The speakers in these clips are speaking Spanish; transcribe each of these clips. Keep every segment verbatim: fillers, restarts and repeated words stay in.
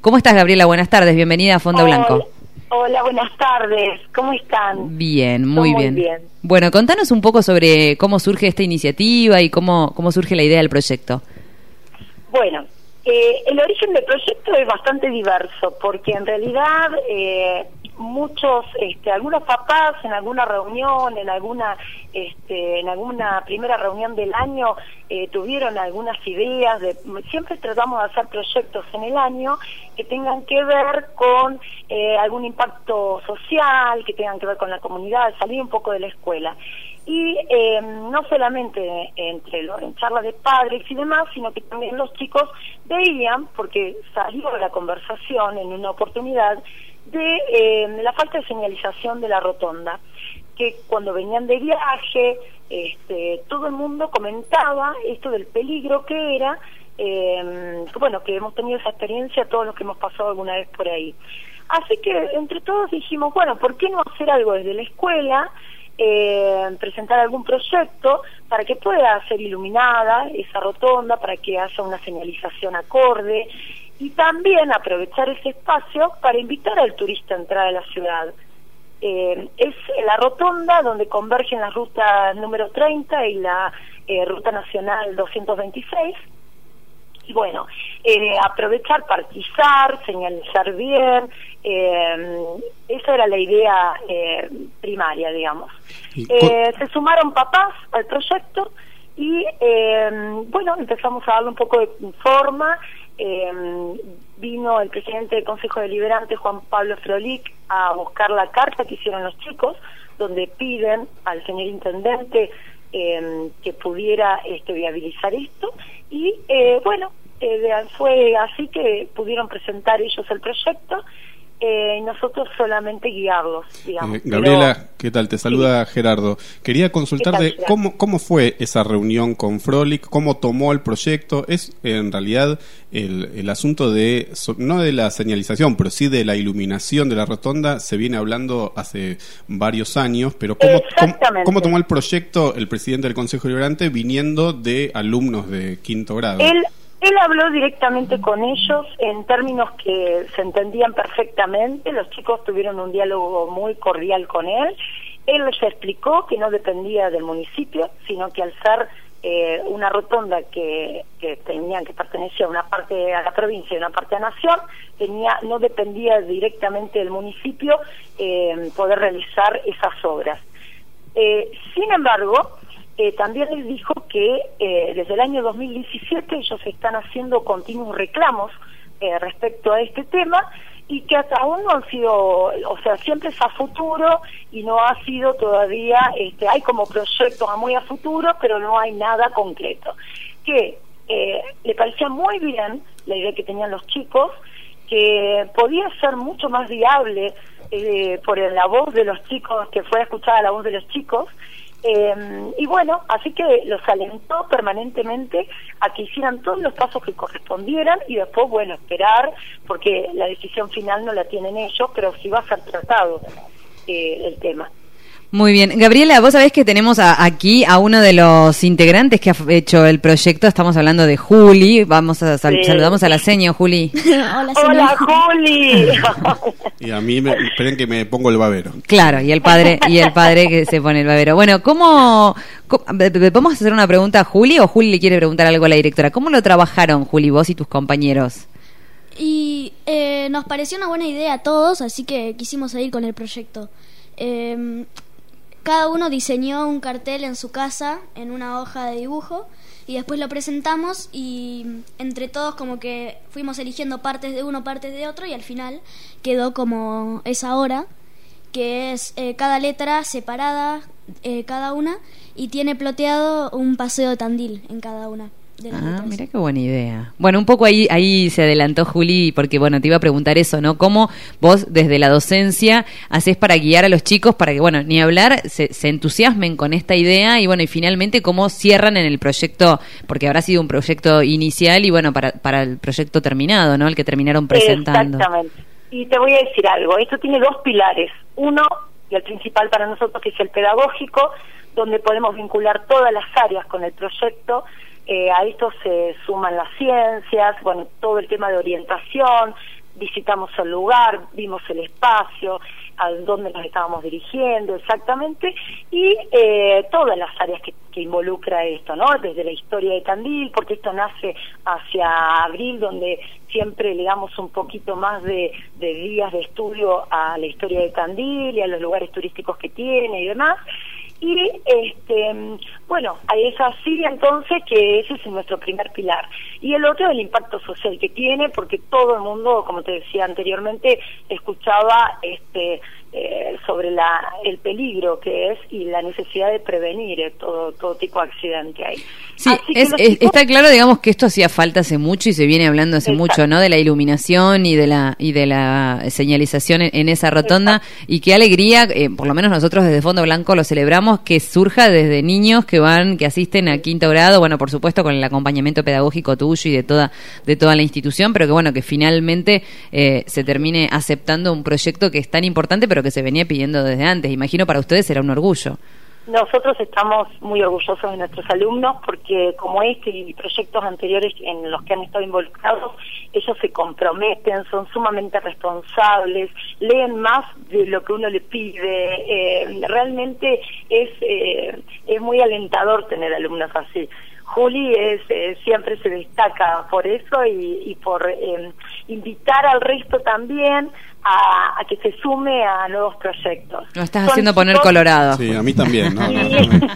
¿Cómo estás, Gabriela? Buenas tardes, bienvenida a Fondo Hola. Blanco. Hola, buenas tardes. ¿Cómo están? Bien, muy, muy bien. bien. Bueno, contanos un poco sobre cómo surge esta iniciativa y cómo, cómo surge la idea del proyecto. Bueno, eh, el origen del proyecto es bastante diverso, porque en realidad eh, muchos, este, algunos papás en alguna reunión, en alguna, este, en alguna primera reunión del año eh, tuvieron algunas ideas. De, siempre tratamos de hacer proyectos en el año que tengan que ver con eh, algún impacto social, que tengan que ver con la comunidad, salir un poco de la escuela. Y eh, no solamente entre lo, en charlas de padres y demás, sino que también los chicos veían, porque salió la conversación en una oportunidad, de eh, la falta de señalización de la rotonda, que cuando venían de viaje, este, todo el mundo comentaba esto del peligro que era, eh, bueno, que hemos tenido esa experiencia todos los que hemos pasado alguna vez por ahí. Así que entre todos dijimos, bueno, ¿por qué no hacer algo desde la escuela? Eh, presentar algún proyecto para que pueda ser iluminada esa rotonda, para que haya una señalización acorde, y también aprovechar ese espacio para invitar al turista a entrar a la ciudad. Eh, es la rotonda donde convergen las rutas número treinta y la eh, ruta nacional doscientos veintiséis. Y bueno, eh, aprovechar, parquizar, señalizar bien, eh, esa era la idea eh, primaria, digamos. Eh, se sumaron papás al proyecto y, eh, bueno, empezamos a darle un poco de forma. Eh, vino el presidente del Consejo Deliberante, Juan Pablo Frolic, a buscar la carta que hicieron los chicos, donde piden al señor intendente eh, que pudiera este, viabilizar esto, y eh, bueno, eh, fue así que pudieron presentar ellos el proyecto eh, y nosotros solamente guiarlos, digamos. Eh, Gabriela, Pero, ¿qué tal? Te saluda sí. Gerardo. Quería consultarte tal, cómo cómo fue esa reunión con Frolic, cómo tomó el proyecto. Es en realidad el, el asunto de, no de la señalización, pero sí de la iluminación de la rotonda, se viene hablando hace varios años, pero ¿cómo, cómo, cómo tomó el proyecto el presidente del Consejo Deliberante viniendo de alumnos de quinto grado? Él Él habló directamente con ellos en términos que se entendían perfectamente. Los chicos tuvieron un diálogo muy cordial con él. Él les explicó que no dependía del municipio, sino que al ser eh, una rotonda que, que tenían que pertenecía a una parte a la provincia y una parte a Nación, tenía no dependía directamente del municipio eh, poder realizar esas obras. Eh, sin embargo, Eh, también les dijo que eh, desde el año dos mil diecisiete ellos están haciendo continuos reclamos eh, respecto a este tema y que hasta aún no han sido, o sea, siempre es a futuro y no ha sido todavía, este, hay como proyectos a muy a futuro, pero no hay nada concreto. Que eh, le parecía muy bien la idea que tenían los chicos, que podía ser mucho más viable eh, por la voz de los chicos, que fue escuchada la voz de los chicos. Eh, y bueno, así que los alentó permanentemente a que hicieran todos los pasos que correspondieran y después, bueno, esperar, porque la decisión final no la tienen ellos, pero sí va a ser tratado eh, el tema. Muy bien. Gabriela, vos sabés que tenemos a, aquí a uno de los integrantes que ha hecho el proyecto. Estamos hablando de Juli. Vamos a sal- sí. Saludamos a la seño, Juli. Hola, Hola, Juli. Y a mí me esperen que me pongo el babero. Claro, y el padre y el padre que se pone el babero. Bueno, ¿cómo, cómo vamos a hacer una pregunta a Juli o Juli le quiere preguntar algo a la directora? ¿Cómo lo trabajaron, Juli, vos y tus compañeros? Y eh, nos pareció una buena idea a todos, así que quisimos seguir con el proyecto. Eh, Cada uno diseñó un cartel en su casa, en una hoja de dibujo, y después lo presentamos y entre todos como que fuimos eligiendo partes de uno, partes de otro, y al final quedó como esa hora, que es eh, cada letra separada, eh, cada una, y tiene ploteado un paseo de Tandil en cada una. De las ah, letras. Mira qué buena idea. Bueno, un poco ahí ahí se adelantó Juli, porque bueno, te iba a preguntar eso, ¿no? ¿Cómo vos desde la docencia hacés para guiar a los chicos para que, bueno, ni hablar, se, se entusiasmen con esta idea y bueno, y finalmente cómo cierran en el proyecto, porque habrá sido un proyecto inicial y bueno, para, para el proyecto terminado, ¿no? El que terminaron presentando. Exactamente. Y te voy a decir algo, esto tiene dos pilares. Uno, y el principal para nosotros, que es el pedagógico, donde podemos vincular todas las áreas con el proyecto. Eh, a esto se suman las ciencias, bueno, todo el tema de orientación, visitamos el lugar, vimos el espacio, a dónde nos estábamos dirigiendo exactamente, y eh, todas las áreas que, que involucra esto, ¿no? Desde la historia de Tandil, porque esto nace hacia abril, donde siempre le damos un poquito más de, de días de estudio a la historia de Tandil y a los lugares turísticos que tiene y demás. Y este bueno, es así entonces que ese es nuestro primer pilar. Y el otro es el impacto social que tiene, porque todo el mundo, como te decía anteriormente, escuchaba este eh, sobre la el peligro que es y la necesidad de prevenir eh, todo todo tipo de accidente ahí. Sí, es, es, chicos... está claro, digamos, que esto hacía falta hace mucho y se viene hablando hace Exacto. mucho, ¿no? De la iluminación y de la y de la señalización en, en esa rotonda. Exacto. Y qué alegría, eh, por lo menos nosotros desde Fondo Blanco lo celebramos, que surja desde niños que van, que asisten a quinto grado, bueno, por supuesto con el acompañamiento pedagógico tuyo y de toda de toda la institución, pero que bueno, que finalmente eh, se termine aceptando un proyecto que es tan importante, pero que se venía pidiendo desde antes. Imagino para ustedes será un orgullo. Nosotros estamos muy orgullosos de nuestros alumnos porque como este y proyectos anteriores en los que han estado involucrados, ellos se comprometen, son sumamente responsables, leen más de lo que uno le pide. Eh, realmente es, eh, es muy alentador tener alumnos así. Juli es, eh, siempre se destaca por eso y, y por eh, invitar al resto también a, a que se sume a nuevos proyectos. Lo estás Son haciendo chicos... poner colorado. Sí, a mí también. No, no,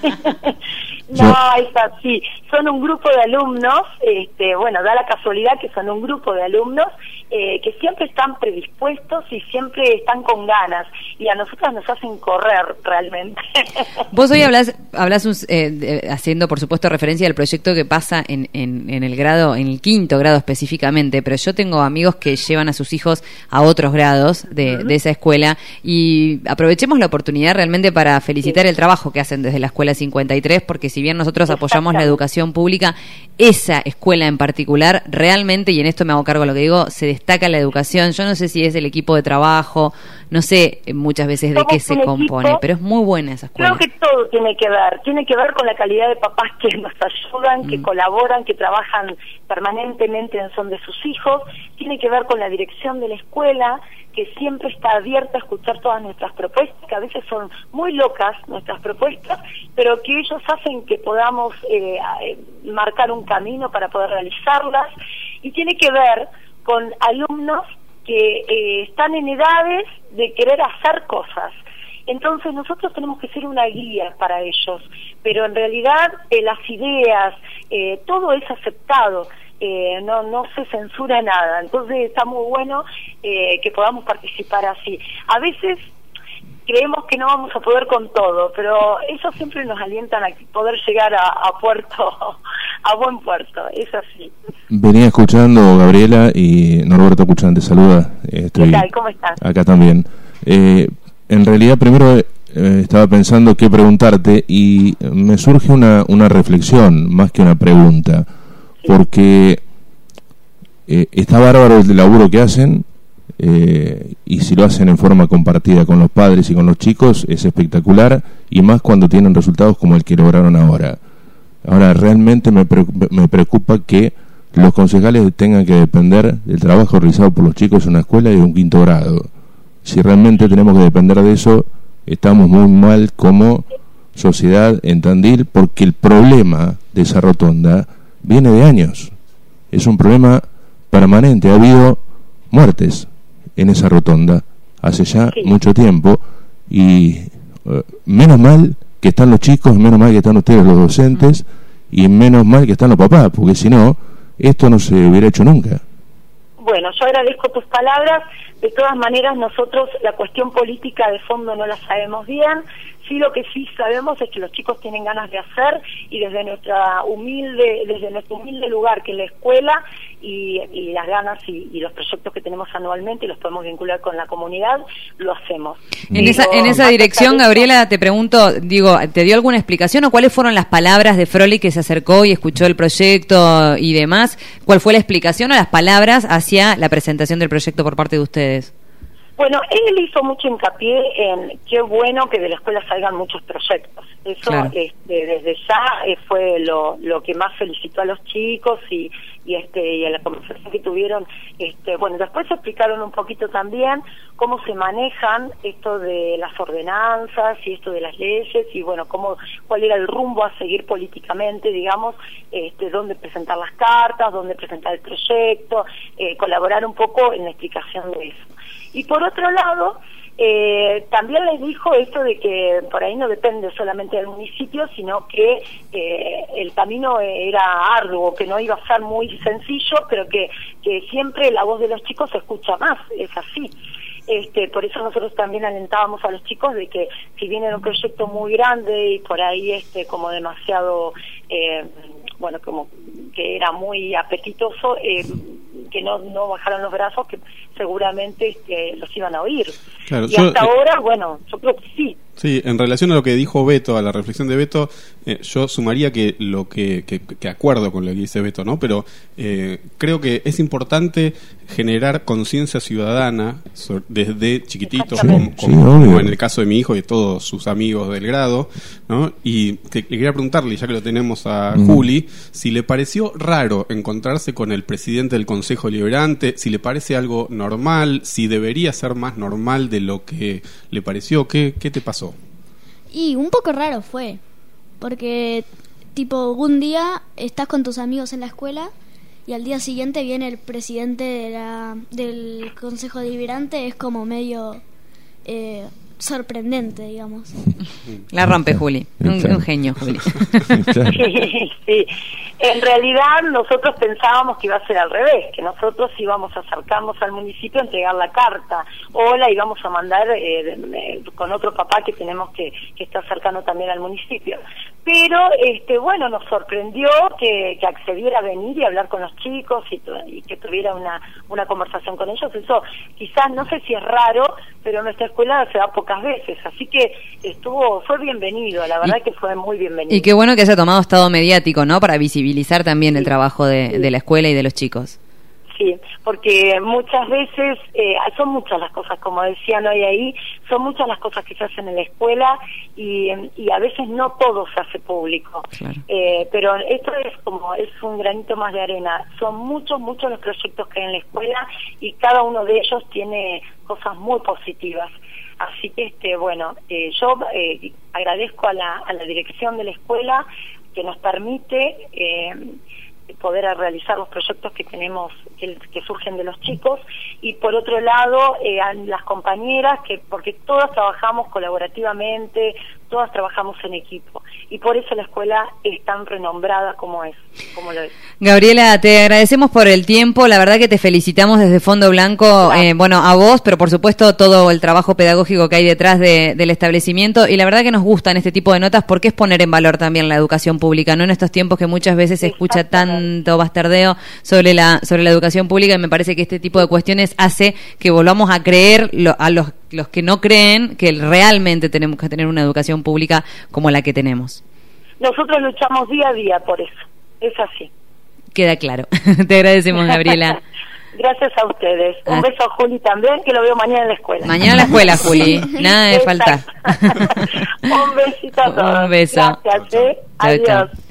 no, no es así. Son un grupo de alumnos, este, bueno, da la casualidad que son un grupo de alumnos eh, que siempre están predispuestos y siempre están con ganas y a nosotros nos hacen correr realmente. Vos hoy hablás, hablás un, eh, de, haciendo por supuesto referencia al proyecto que pasa en, en, en el grado, en el quinto grado específicamente, pero yo tengo amigos que llevan a sus hijos a otros grados de, uh-huh. de esa escuela y aprovechemos la oportunidad realmente para felicitar sí. el trabajo que hacen desde la Escuela cincuenta y tres, porque si bien nosotros apoyamos la educación pública, esa escuela en particular realmente, y en esto me hago cargo de lo que digo, se destaca la educación. Yo no sé si es el equipo de trabajo, no sé muchas veces de qué se compone, equipo, pero es muy buena esa escuela. Creo que todo tiene que ver, tiene que ver con la calidad de papás que nos ayudan, mm. que colaboran, que trabajan permanentemente en son de sus hijos, tiene que ver con la dirección de la escuela, que siempre está abierta a escuchar todas nuestras propuestas, que a veces son muy locas nuestras propuestas, pero que ellos hacen que podamos eh, marcar un camino para poder realizarlas, y tiene que ver con alumnos que eh, están en edades de querer hacer cosas. Entonces nosotros tenemos que ser una guía para ellos, pero en realidad eh, las ideas, eh, todo es aceptado. Eh, no no se censura nada, entonces está muy bueno eh, que podamos participar así. A veces creemos que no vamos a poder con todo, pero eso siempre nos alientan a poder llegar a, a puerto, a buen puerto, es así. Venía escuchando, Gabriela, y Norberto Cuchán te saluda. Estoy ¿Qué tal? ¿Cómo estás? Acá también. Eh, en realidad primero eh, estaba pensando qué preguntarte y me surge una, una reflexión más que una pregunta. Porque eh, está bárbaro el laburo que hacen eh, y si lo hacen en forma compartida con los padres y con los chicos es espectacular, y más cuando tienen resultados como el que lograron ahora. Ahora realmente me preocupa, me preocupa que los concejales tengan que depender del trabajo realizado por los chicos en una escuela de un quinto grado. Si realmente tenemos que depender de eso, estamos muy mal como sociedad en Tandil, porque el problema de esa rotonda viene de años, es un problema permanente. Ha habido muertes en esa rotonda hace ya sí. mucho tiempo y uh, menos mal que están los chicos, menos mal que están ustedes los docentes y menos mal que están los papás, porque si no, esto no se hubiera hecho nunca. Bueno, yo agradezco tus palabras. De todas maneras, nosotros la cuestión política de fondo no la sabemos bien. Sí, lo que sí sabemos es que los chicos tienen ganas de hacer, y desde nuestra humilde, desde nuestro humilde lugar que es la escuela, y, y las ganas y, y los proyectos que tenemos anualmente y los podemos vincular con la comunidad, lo hacemos. En digo, esa en esa dirección, Gabriela, te pregunto, digo, ¿te dio alguna explicación o cuáles fueron las palabras de Frolic que se acercó y escuchó el proyecto y demás? ¿Cuál fue la explicación o las palabras hacia la presentación del proyecto por parte de ustedes? Bueno, él hizo mucho hincapié en qué bueno que de la escuela salgan muchos proyectos. Eso claro. este, desde ya eh, fue lo, lo que más felicitó a los chicos y, y, este, y a la conversación que tuvieron. Este, bueno, después explicaron un poquito también cómo se manejan esto de las ordenanzas y esto de las leyes y bueno, cómo, cuál era el rumbo a seguir políticamente, digamos, este, dónde presentar las cartas, dónde presentar el proyecto, eh, colaborar un poco en la explicación de eso. Y por otro lado, eh, también les dijo esto de que por ahí no depende solamente del municipio, sino que eh, el camino era arduo, que no iba a ser muy sencillo, pero que, que siempre la voz de los chicos se escucha más, es así. Este, por eso nosotros también alentábamos a los chicos de que si bien era un proyecto muy grande y por ahí este como demasiado, eh, bueno, como que era muy apetitoso, eh, que no no bajaran los brazos, que seguramente este, los iban a oír. Claro, y yo, hasta eh, ahora, bueno, yo creo que sí. Sí, en relación a lo que dijo Beto, a la reflexión de Beto, eh, yo sumaría que lo que, que, que acuerdo con lo que dice Beto, ¿no? Pero eh, creo que es importante generar conciencia ciudadana so, desde chiquititos, como, como, como en el caso de mi hijo y de todos sus amigos del grado, ¿no? Y te, le quería preguntarle, ya que lo tenemos a mm. Juli, si le pareció raro encontrarse con el presidente del Consejo Deliberante, si le parece algo normal, si debería ser más normal de lo que le pareció. ¿Qué, qué te pasó? Y un poco raro fue, porque tipo un día estás con tus amigos en la escuela y al día siguiente viene el presidente de la, del Consejo Deliberante, es como medio eh, sorprendente, digamos. La rompe Juli, un, un genio Juli. Sí, sí. En realidad nosotros pensábamos que iba a ser al revés, que nosotros íbamos a acercarnos al municipio a entregar la carta o la íbamos a mandar eh, eh, con otro papá que tenemos que, que está cercano también al municipio. Pero este bueno, nos sorprendió que, que accediera a venir y hablar con los chicos y, y que tuviera una, una conversación con ellos. Eso quizás, no sé si es raro, pero en nuestra escuela se da pocas veces, así que estuvo fue bienvenido, la verdad y, que fue muy bienvenido. Y qué bueno que haya tomado estado mediático, ¿no? Para visibilizar también sí, el trabajo de, sí. de la escuela y de los chicos. Sí, porque muchas veces, eh, son muchas las cosas, como decían hoy ahí, son muchas las cosas que se hacen en la escuela y, y a veces no todo se hace público. Claro. Eh, pero esto es como, es un granito más de arena. Son muchos, muchos los proyectos que hay en la escuela y cada uno de ellos tiene cosas muy positivas. Así que, este bueno, eh, yo eh, agradezco a la, a la dirección de la escuela que nos permite eh, poder realizar los proyectos que tenemos, que, que surgen de los chicos, y por otro lado eh, a las compañeras, que porque todas trabajamos colaborativamente, todas trabajamos en equipo, y por eso la escuela es tan renombrada como es, como lo es. Gabriela, te agradecemos por el tiempo, la verdad que te felicitamos desde Fondo Blanco, claro. eh, bueno, a vos, pero por supuesto todo el trabajo pedagógico que hay detrás de, del establecimiento, y la verdad que nos gustan este tipo de notas porque es poner en valor también la educación pública, no en estos tiempos que muchas veces se escucha tanto bastardeo sobre la sobre la educación pública, y me parece que este tipo de cuestiones hace que volvamos a creer lo, a los, los que no creen que realmente tenemos que tener una educación pública como la que tenemos. Nosotros luchamos día a día por eso, es así. Queda claro. Te agradecemos, Gabriela. Gracias a ustedes. Un ah. beso a Juli también, que lo veo mañana en la escuela. Mañana en la escuela, Juli. Nada de faltar. Un besito a todos. Un beso. Gracias, ¿eh? Chau, Adiós. Chau.